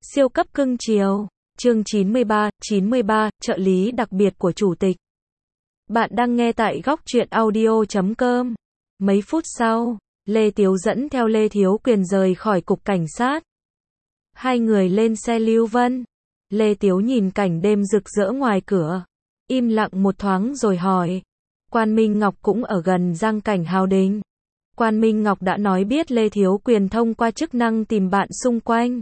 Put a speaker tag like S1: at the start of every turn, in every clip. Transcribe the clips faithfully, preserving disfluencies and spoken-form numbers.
S1: Siêu cấp cưng chiều. Chương chín mươi ba, chín mươi ba, trợ lý đặc biệt của chủ tịch. Bạn đang nghe tại góc truyện audio chấm com. Mấy phút sau, Lê Tiếu dẫn theo Lê Thiếu Quyền rời khỏi cục cảnh sát. Hai người lên xe lưu vân. Lê Tiếu nhìn cảnh đêm rực rỡ ngoài cửa, im lặng một thoáng rồi hỏi. Quan Minh Ngọc cũng ở gần Giang Cảnh Hào Đình. Quan Minh Ngọc đã nói biết Lê Thiếu Quyền thông qua chức năng tìm bạn xung quanh.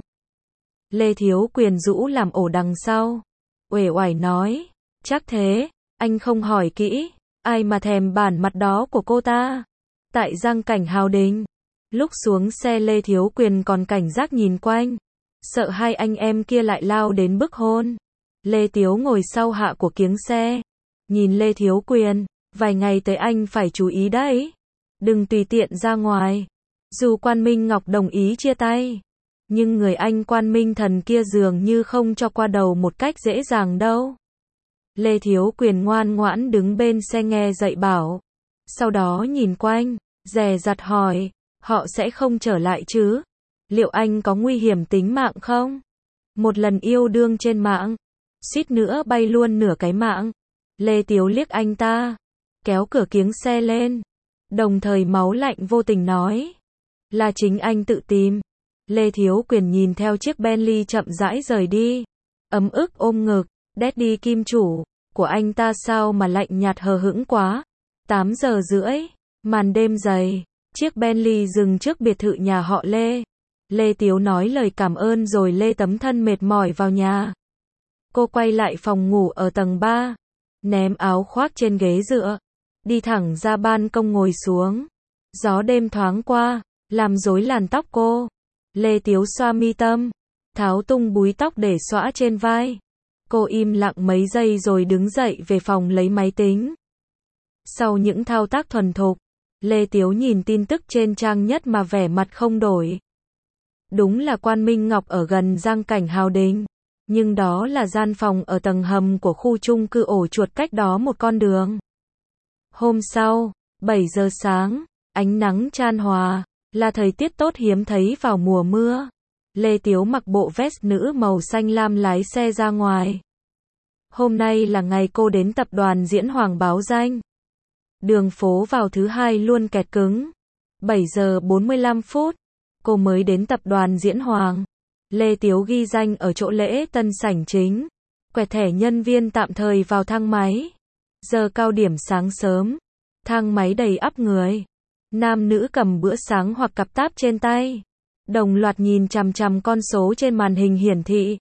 S1: Lê Thiếu Quyền rũ làm ổ đằng sau, uể oải nói, chắc thế, anh không hỏi kỹ, ai mà thèm bản mặt đó của cô ta. Tại Giang Cảnh Hào Đình, lúc xuống xe Lê Thiếu Quyền còn cảnh giác nhìn quanh, sợ hai anh em kia lại lao đến bức hôn. Lê Tiếu ngồi sau hạ của kiếng xe, nhìn Lê Thiếu Quyền, vài ngày tới anh phải chú ý đấy, đừng tùy tiện ra ngoài. Dù Quan Minh Ngọc đồng ý chia tay, nhưng người anh Quan Minh Thần kia dường như không cho qua đầu một cách dễ dàng đâu. Lê Thiếu Quyền ngoan ngoãn đứng bên xe nghe dạy bảo, sau đó nhìn quanh, dè dặt hỏi, họ sẽ không trở lại chứ? Liệu anh có nguy hiểm tính mạng không? Một lần yêu đương trên mạng, suýt nữa bay luôn nửa cái mạng. Lê Tiếu liếc anh ta, kéo cửa kiếng xe lên, đồng thời máu lạnh vô tình nói, là chính anh tự tìm. Lê Thiếu Quyền nhìn theo chiếc Bentley chậm rãi rời đi, ấm ức ôm ngực, Daddy Kim chủ của anh ta sao mà lạnh nhạt hờ hững quá. Tám giờ rưỡi, màn đêm dày, chiếc Bentley dừng trước biệt thự nhà họ Lê. Lê Tiếu nói lời cảm ơn rồi Lê tấm thân mệt mỏi vào nhà. Cô quay lại phòng ngủ ở tầng ba, ném áo khoác trên ghế dựa, đi thẳng ra ban công ngồi xuống. Gió đêm thoáng qua, làm rối làn tóc cô. Lê Tiếu xoa mi tâm, tháo tung búi tóc để xõa trên vai. Cô im lặng mấy giây rồi đứng dậy về phòng lấy máy tính. Sau những thao tác thuần thục, Lê Tiếu nhìn tin tức trên trang nhất mà vẻ mặt không đổi. Đúng là Quan Minh Ngọc ở gần Giang Cảnh Hào Đình, nhưng đó là gian phòng ở tầng hầm của khu chung cư ổ chuột cách đó một con đường. Hôm sau, bảy giờ sáng, ánh nắng chan hòa, là thời tiết tốt hiếm thấy vào mùa mưa. Lê Tiếu mặc bộ vest nữ màu xanh lam lái xe ra ngoài. Hôm nay là ngày cô đến tập đoàn Diễn Hoàng báo danh. Đường phố vào thứ hai luôn kẹt cứng. bảy giờ bốn mươi lăm phút, cô mới đến tập đoàn Diễn Hoàng. Lê Tiếu ghi danh ở chỗ lễ tân sảnh chính, quẹt thẻ nhân viên tạm thời vào thang máy. Giờ cao điểm sáng sớm, thang máy đầy ắp người. Nam nữ cầm bữa sáng hoặc cặp táp trên tay, đồng loạt nhìn chằm chằm con số trên màn hình hiển thị.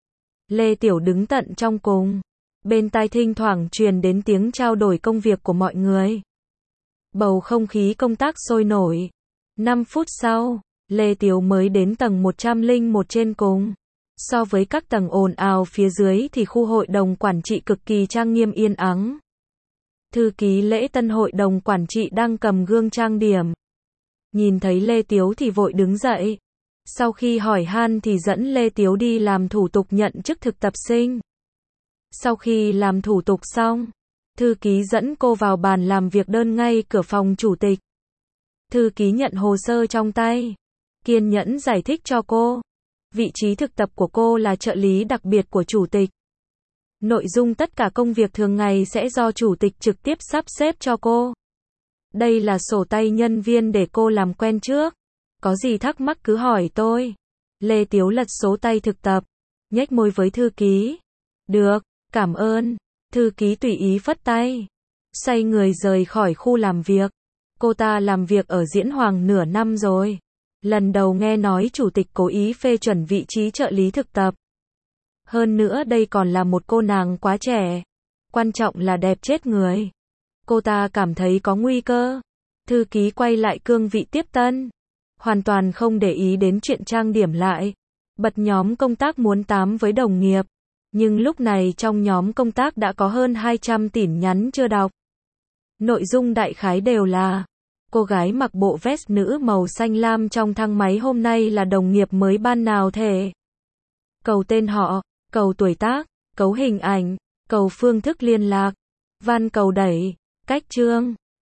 S1: Lê Tiểu đứng tận trong cùng, bên tai thỉnh thoảng truyền đến tiếng trao đổi công việc của mọi người. Bầu không khí công tác sôi nổi. năm phút sau, Lê Tiểu mới đến tầng một trăm lẻ một trên cùng. So với các tầng ồn ào phía dưới thì khu hội đồng quản trị cực kỳ trang nghiêm yên ắng. Thư ký lễ tân hội đồng quản trị đang cầm gương trang điểm. Nhìn thấy Lê Tiếu thì vội đứng dậy. Sau khi hỏi han thì dẫn Lê Tiếu đi làm thủ tục nhận chức thực tập sinh. Sau khi làm thủ tục xong, thư ký dẫn cô vào bàn làm việc đơn ngay cửa phòng chủ tịch. Thư ký nhận hồ sơ trong tay, kiên nhẫn giải thích cho cô. Vị trí thực tập của cô là trợ lý đặc biệt của chủ tịch. Nội dung tất cả công việc thường ngày sẽ do chủ tịch trực tiếp sắp xếp cho cô. Đây là sổ tay nhân viên để cô làm quen trước. Có gì thắc mắc cứ hỏi tôi. Lê Tiếu lật số tay thực tập, nhếch môi với thư ký. Được, cảm ơn. Thư ký tùy ý phất tay, xoay người rời khỏi khu làm việc. Cô ta làm việc ở Diễn Hoàng nửa năm rồi. Lần đầu nghe nói chủ tịch cố ý phê chuẩn vị trí trợ lý thực tập. Hơn nữa đây còn là một cô nàng quá trẻ. Quan trọng là đẹp chết người. Cô ta cảm thấy có nguy cơ. Thư ký quay lại cương vị tiếp tân, hoàn toàn không để ý đến chuyện trang điểm lại. Bật nhóm công tác muốn tám với đồng nghiệp. Nhưng lúc này trong nhóm công tác đã có hơn hai trăm tin nhắn chưa đọc. Nội dung đại khái đều là, cô gái mặc bộ vest nữ màu xanh lam trong thang máy hôm nay là đồng nghiệp mới ban nào thể. Cầu tên họ, cầu tuổi tác, cầu hình ảnh, cầu phương thức liên lạc, van cầu đẩy, cách chương.